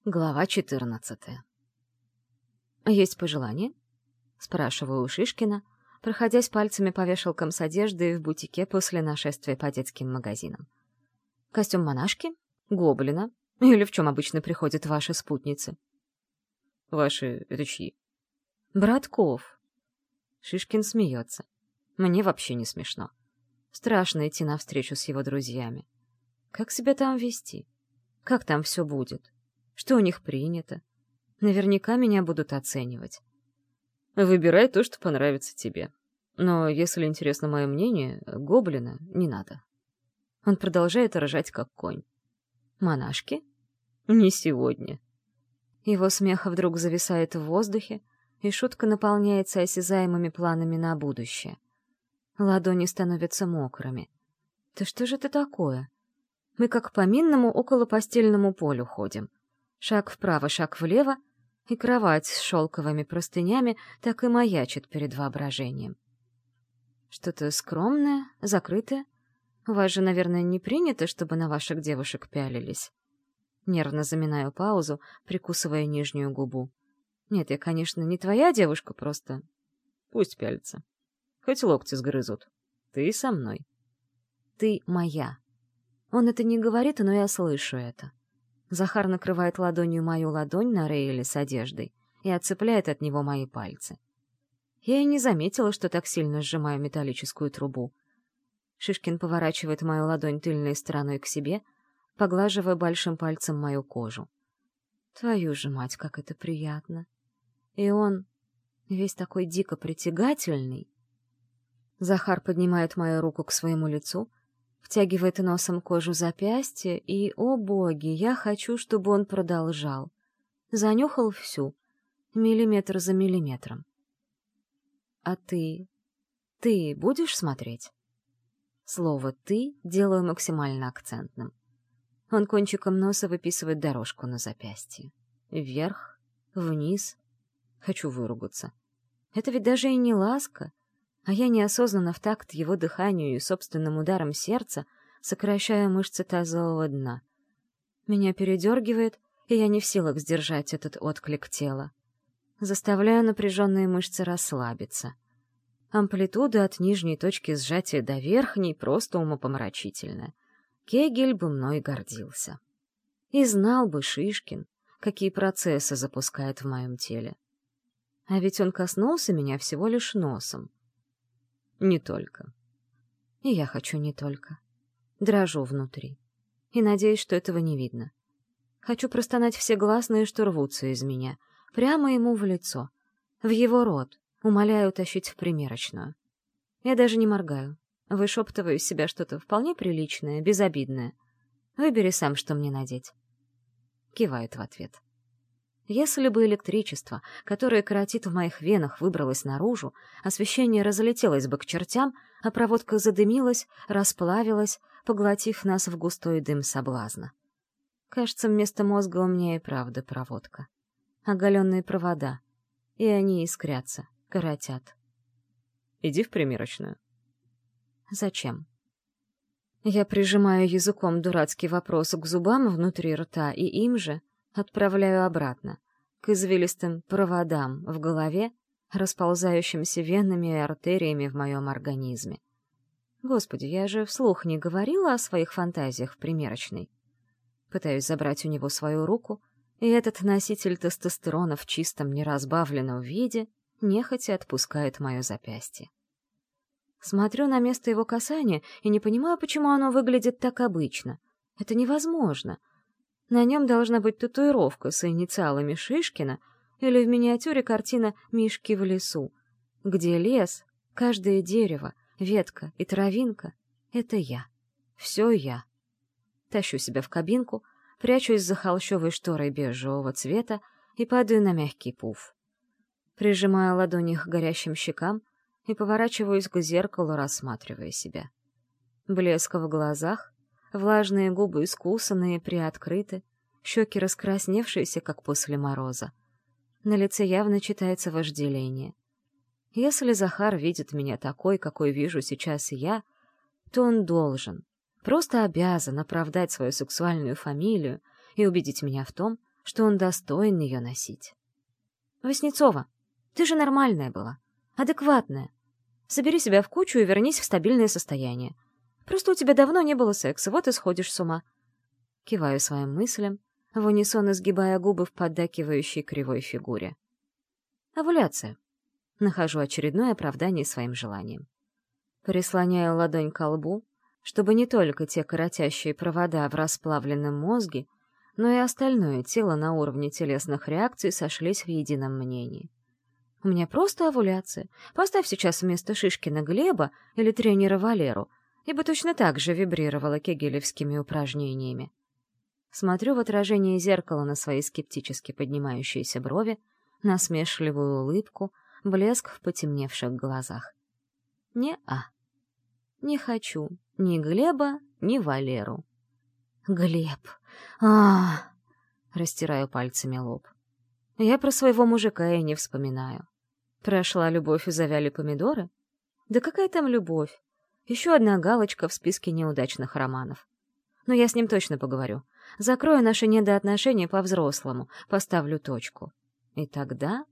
Глава 14. «Есть пожелание?» — спрашиваю у Шишкина, проходясь пальцами по вешалкам с одеждой в бутике после нашествия по детским магазинам. «Костюм монашки? Гоблина? Или в чем обычно приходят ваши спутницы?» «Ваши — это чьи?» «Братков». Шишкин смеется. Мне вообще не смешно. Страшно идти навстречу с его друзьями. Как себя там вести? Как там все будет? Что у них принято? Наверняка меня будут оценивать. Выбирай то, что понравится тебе. Но если интересно мое мнение, гоблина не надо. Он продолжает ржать, как конь. Монашки? Не сегодня. Его смех вдруг зависает в воздухе, и шутка наполняется осязаемыми планами на будущее. Ладони становятся мокрыми. Да что же это такое? Мы как по минному околопостельному полю ходим. Шаг вправо, шаг влево, и кровать с шелковыми простынями так и маячит перед воображением. Что-то скромное, закрытое. У вас же, наверное, не принято, чтобы на ваших девушек пялились. Нервно заминаю паузу, прикусывая нижнюю губу. Нет, я, конечно, не твоя девушка, просто... Пусть пялятся. Хоть локти сгрызут. Ты со мной. Ты моя. Он это не говорит, но я слышу это. Захар накрывает ладонью мою ладонь на рейле с одеждой и отцепляет от него мои пальцы. Я и не заметила, что так сильно сжимаю металлическую трубу. Шишкин поворачивает мою ладонь тыльной стороной к себе, поглаживая большим пальцем мою кожу. Твою же мать, как это приятно! И он весь такой дико притягательный. Захар поднимает мою руку к своему лицу, втягивает носом кожу запястья, и, о боги, я хочу, чтобы он продолжал. Занюхал всю, миллиметр за миллиметром. А ты будешь смотреть? Слово «ты» делаю максимально акцентным. Он кончиком носа выписывает дорожку на запястье. Вверх, вниз. Хочу выругаться. Это ведь даже и не ласка. А я неосознанно в такт его дыханию и собственным ударом сердца сокращаю мышцы тазового дна. Меня передергивает, и я не в силах сдержать этот отклик тела. Заставляю напряженные мышцы расслабиться. Амплитуда от нижней точки сжатия до верхней просто умопомрачительная. Кегель бы мной гордился. И знал бы Шишкин, какие процессы запускает в моем теле. А ведь он коснулся меня всего лишь носом. Не только. И я хочу не только. Дрожу внутри. И надеюсь, что этого не видно. Хочу простонать все гласные, что рвутся из меня, прямо ему в лицо, в его рот, умоляю утащить в примерочную. Я даже не моргаю. Вышептываю из себя что-то вполне приличное, безобидное. Выбери сам, что мне надеть. Кивает в ответ. Если бы электричество, которое коротит в моих венах, выбралось наружу, освещение разлетелось бы к чертям, а проводка задымилась, расплавилась, поглотив нас в густой дым соблазна. Кажется, вместо мозга у меня и правда проводка. Оголенные провода. И они искрятся, коротят. Иди в примерочную. Зачем? Я прижимаю языком дурацкий вопрос к зубам внутри рта и им же отправляю обратно, к извилистым проводам в голове, расползающимся венами и артериями в моем организме. Господи, я же вслух не говорила о своих фантазиях в примерочной. Пытаюсь забрать у него свою руку, и этот носитель тестостерона в чистом неразбавленном виде нехотя отпускает мое запястье. Смотрю на место его касания и не понимаю, почему оно выглядит так обычно. Это невозможно. На нем должна быть татуировка с инициалами Шишкина или в миниатюре картина «Мишки в лесу», где лес, каждое дерево, ветка и травинка — это я. Все я. Тащу себя в кабинку, прячусь за холщовой шторой бежевого цвета и падаю на мягкий пуф. Прижимаю ладони к горящим щекам и поворачиваюсь к зеркалу, рассматривая себя. Блеск в глазах, влажные губы искусанные, приоткрыты, щеки раскрасневшиеся, как после мороза. На лице явно читается вожделение. Если Захар видит меня такой, какой вижу сейчас я, то он должен, просто обязан оправдать свою сексуальную фамилию и убедить меня в том, что он достоин ее носить. «Васнецова, ты же нормальная была, адекватная. Собери себя в кучу и вернись в стабильное состояние. Просто у тебя давно не было секса, вот и сходишь с ума». Киваю своим мыслям, в унисон изгибая губы в поддакивающей кривой фигуре. Овуляция. Нахожу очередное оправдание своим желаниям. Прислоняю ладонь ко лбу, чтобы не только те коротящие провода в расплавленном мозге, но и остальное тело на уровне телесных реакций сошлись в едином мнении. У меня просто овуляция. Поставь сейчас вместо Шишкина Глеба или тренера Валеру, я бы точно так же вибрировала кегелевскими упражнениями. Смотрю в отражение зеркала на свои скептически поднимающиеся брови, насмешливую улыбку, блеск в потемневших глазах. Не-а. Не хочу ни Глеба, ни Валеру. Глеб. Растираю пальцами лоб. Я про своего мужика и не вспоминаю. Прошла любовь и завяли помидоры? Да какая там любовь? Еще одна галочка в списке неудачных романов. Но я с ним точно поговорю. Закрою наши недоотношения по-взрослому, поставлю точку. И тогда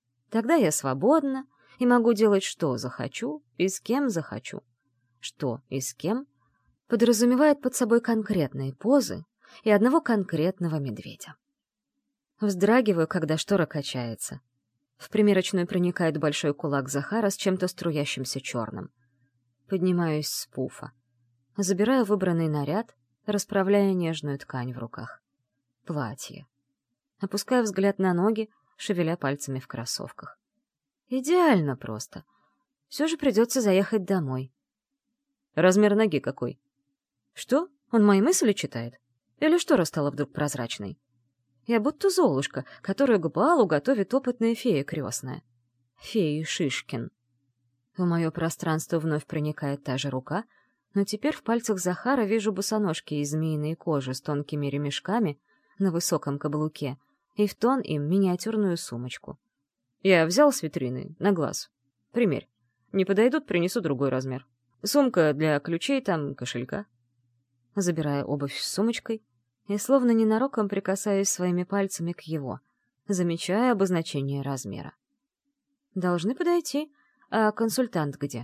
я свободна и могу делать, что захочу и с кем захочу. Что и с кем подразумевает под собой конкретные позы и одного конкретного медведя. Вздрагиваю, когда штора качается. В примерочную проникает большой кулак Захара с чем-то струящимся черным. Поднимаюсь с пуфа. Забираю выбранный наряд, расправляя нежную ткань в руках. Платье. Опускаю взгляд на ноги, шевеля пальцами в кроссовках. Идеально просто. Все же придется заехать домой. Размер ноги какой? Что? Он мои мысли читает? Или штора стала вдруг прозрачной? Я будто Золушка, которую к балу готовит опытная фея крестная. Фея Шишкин. В мое пространство вновь проникает та же рука, но теперь в пальцах Захара вижу босоножки из змеиной кожи с тонкими ремешками на высоком каблуке и в тон им миниатюрную сумочку. Я взял с витрины, на глаз. Примерь. Не подойдут, принесу другой размер. Сумка для ключей там, кошелька. Забираю обувь с сумочкой и словно ненароком прикасаюсь своими пальцами к его, замечая обозначение размера. Должны подойти. А консультант где?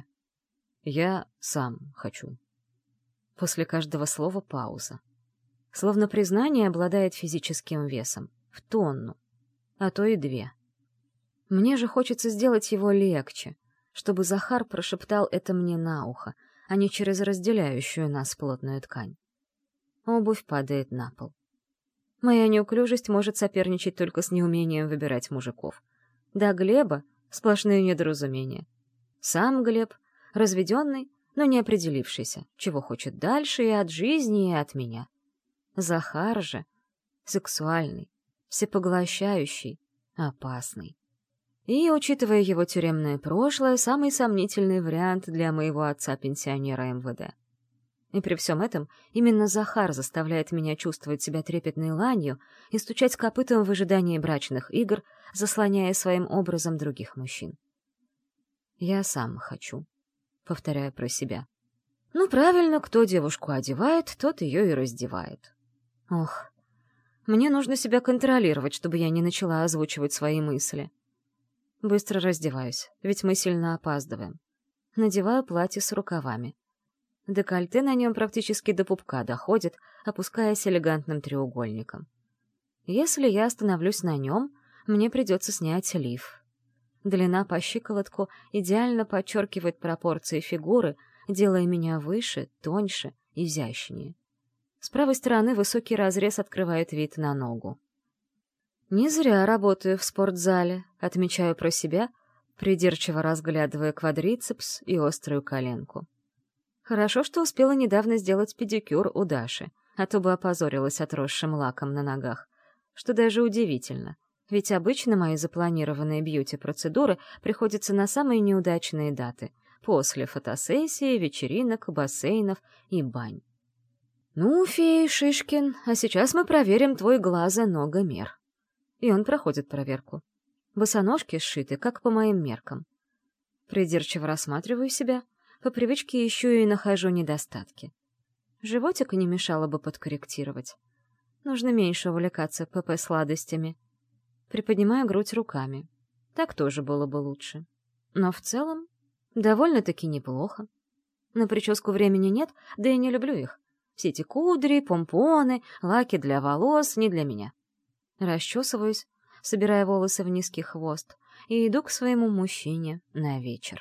Я сам хочу. После каждого слова пауза. Словно признание обладает физическим весом. В тонну. А то и 2. Мне же хочется сделать его легче, чтобы Захар прошептал это мне на ухо, а не через разделяющую нас плотную ткань. Обувь падает на пол. Моя неуклюжесть может соперничать только с неумением выбирать мужиков. До Глеба сплошные недоразумения. Сам Глеб, разведенный, но не определившийся, чего хочет дальше и от жизни, и от меня. Захар же сексуальный, всепоглощающий, опасный. И, учитывая его тюремное прошлое, самый сомнительный вариант для моего отца-пенсионера МВД. И при всем этом именно Захар заставляет меня чувствовать себя трепетной ланью и стучать копытом в ожидании брачных игр, заслоняя своим образом других мужчин. «Я сам хочу», — повторяю про себя. Ну, правильно, кто девушку одевает, тот ее и раздевает. Ох, мне нужно себя контролировать, чтобы я не начала озвучивать свои мысли. Быстро раздеваюсь, ведь мы сильно опаздываем. Надеваю платье с рукавами. Декольте на нем практически до пупка доходит, опускаясь элегантным треугольником. Если я остановлюсь на нем, мне придется снять лиф. Длина по щиколотку идеально подчеркивает пропорции фигуры, делая меня выше, тоньше, изящнее. С правой стороны высокий разрез открывает вид на ногу. Не зря работаю в спортзале, отмечаю про себя, придирчиво разглядывая квадрицепс и острую коленку. Хорошо, что успела недавно сделать педикюр у Даши, а то бы опозорилась отросшим лаком на ногах, что даже удивительно. Ведь обычно мои запланированные бьюти-процедуры приходятся на самые неудачные даты — после фотосессии, вечеринок, бассейнов и бань. «Ну, фея Шишкин, а сейчас мы проверим твой глаза-ногомер». И он проходит проверку. Босоножки сшиты, как по моим меркам. Придирчиво рассматриваю себя, по привычке ищу и нахожу недостатки. Животик не мешало бы подкорректировать. Нужно меньше увлекаться ПП-сладостями. Приподнимаю грудь руками. Так тоже было бы лучше. Но в целом довольно-таки неплохо. На прическу времени нет, да и не люблю их. Все эти кудри, помпоны, лаки для волос не для меня. Расчесываюсь, собирая волосы в низкий хвост, и иду к своему мужчине на вечер.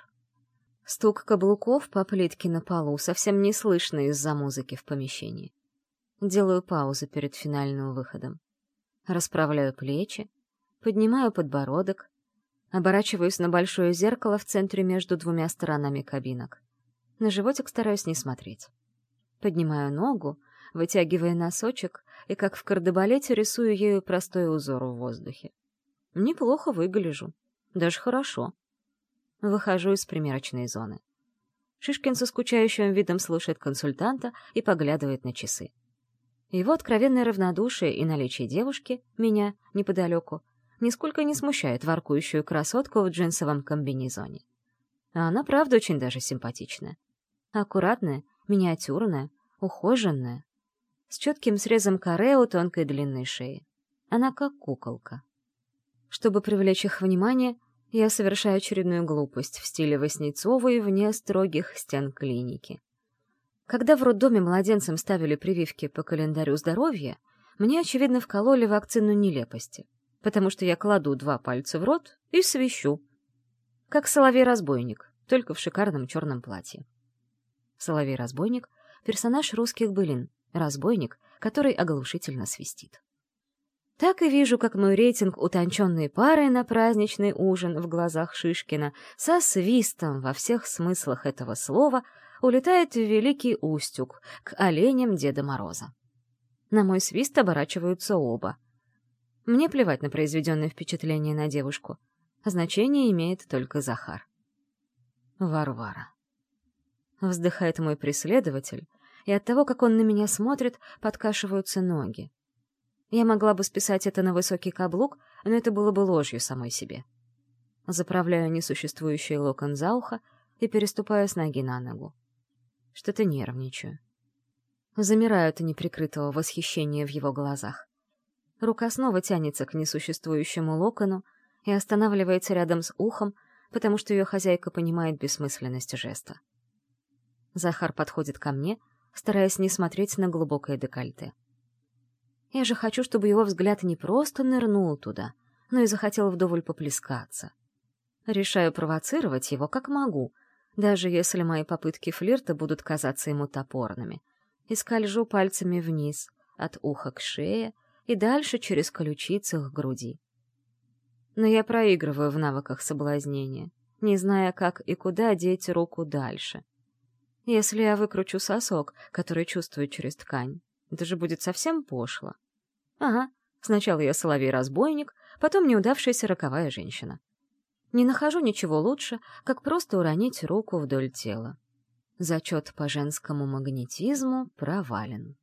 Стук каблуков по плитке на полу совсем не слышно из-за музыки в помещении. Делаю паузу перед финальным выходом. Расправляю плечи, поднимаю подбородок, оборачиваюсь на большое зеркало в центре между двумя сторонами кабинок. На животик стараюсь не смотреть. Поднимаю ногу, вытягивая носочек, и как в кардебалете рисую ею простой узор в воздухе. Неплохо выгляжу. Даже хорошо. Выхожу из примерочной зоны. Шишкин со скучающим видом слушает консультанта и поглядывает на часы. Его откровенное равнодушие и наличие девушки, меня, неподалеку, нисколько не смущает воркующую красотку в джинсовом комбинезоне. А она, правда, очень даже симпатичная. Аккуратная, миниатюрная, ухоженная, с четким срезом каре у тонкой длинной шеи. Она как куколка. Чтобы привлечь их внимание, я совершаю очередную глупость в стиле Васнецовой вне строгих стен клиники. Когда в роддоме младенцам ставили прививки по календарю здоровья, мне, очевидно, вкололи вакцину нелепости, потому что я кладу 2 пальца в рот и свищу. Как соловей-разбойник, только в шикарном черном платье. Соловей-разбойник — персонаж русских былин, разбойник, который оглушительно свистит. Так и вижу, как мой рейтинг утонченной пары на праздничный ужин в глазах Шишкина со свистом во всех смыслах этого слова улетает в Великий Устюг к оленям Деда Мороза. На мой свист оборачиваются оба. Мне плевать на произведенное впечатление на девушку. Значение имеет только Захар. Варвара. Вздыхает мой преследователь, и от того, как он на меня смотрит, подкашиваются ноги. Я могла бы списать это на высокий каблук, но это было бы ложью самой себе. Заправляю несуществующий локон за ухо и переступаю с ноги на ногу. Что-то нервничаю. Замираю от неприкрытого восхищения в его глазах. Рука снова тянется к несуществующему локону и останавливается рядом с ухом, потому что ее хозяйка понимает бессмысленность жеста. Захар подходит ко мне, стараясь не смотреть на глубокое декольте. Я же хочу, чтобы его взгляд не просто нырнул туда, но и захотел вдоволь поплескаться. Решаю провоцировать его как могу, даже если мои попытки флирта будут казаться ему топорными, и скольжу пальцами вниз, от уха к шее и дальше через ключицы к груди. Но я проигрываю в навыках соблазнения, не зная, как и куда деть руку дальше. Если я выкручу сосок, который чувствую через ткань, это же будет совсем пошло. Ага, сначала я соловей-разбойник, потом неудавшаяся роковая женщина. Не нахожу ничего лучше, как просто уронить руку вдоль тела. Зачет по женскому магнетизму провален.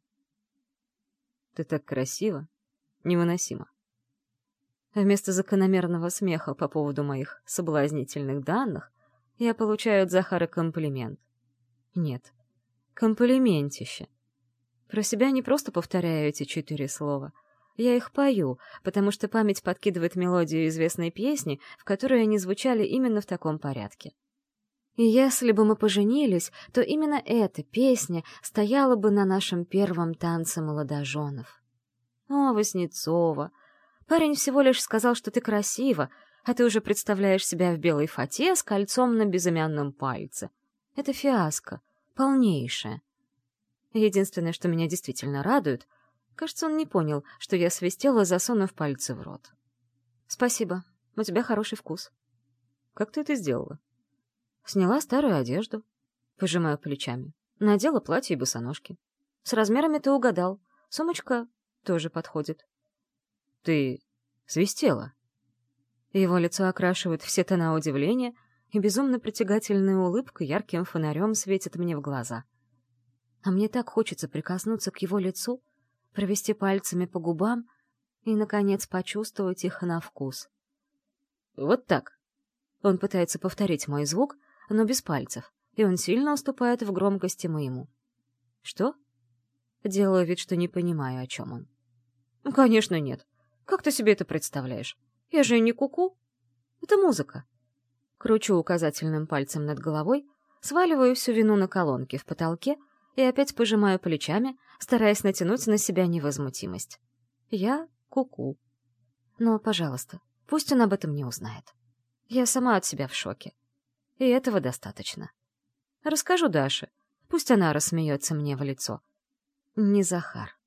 Ты так красива, невыносимо. Вместо закономерного смеха по поводу моих соблазнительных данных я получаю от Захара комплимент. Нет, комплиментище. Про себя не просто повторяю эти 4 слова. Я их пою, потому что память подкидывает мелодию известной песни, в которой они звучали именно в таком порядке. И если бы мы поженились, то именно эта песня стояла бы на нашем первом танце молодоженов. О, Васнецова! Парень всего лишь сказал, что ты красива, а ты уже представляешь себя в белой фате с кольцом на безымянном пальце. Это фиаско, полнейшее. Единственное, что меня действительно радует, кажется, он не понял, что я свистела, засунув пальцы в рот. «Спасибо, у тебя хороший вкус». «Как ты это сделала?» Сняла старую одежду. Пожимаю плечами. Надела платье и босоножки. С размерами ты угадал. Сумочка тоже подходит. Ты свистела? Его лицо окрашивает все тона удивления, и безумно притягательная улыбка ярким фонарем светит мне в глаза. А мне так хочется прикоснуться к его лицу, провести пальцами по губам и, наконец, почувствовать их на вкус. Вот так. Он пытается повторить мой звук, но без пальцев, и он сильно уступает в громкости моему. Что? Делаю вид, что не понимаю, о чем он. Конечно, нет. Как ты себе это представляешь? Я же не куку. Это музыка. Кручу указательным пальцем над головой, сваливаю всю вину на колонки в потолке и опять пожимаю плечами, стараясь натянуть на себя невозмутимость. Я куку. Но, пожалуйста, пусть он об этом не узнает. Я сама от себя в шоке. И этого достаточно. Расскажу Даше. Пусть она рассмеется мне в лицо. Не Захар.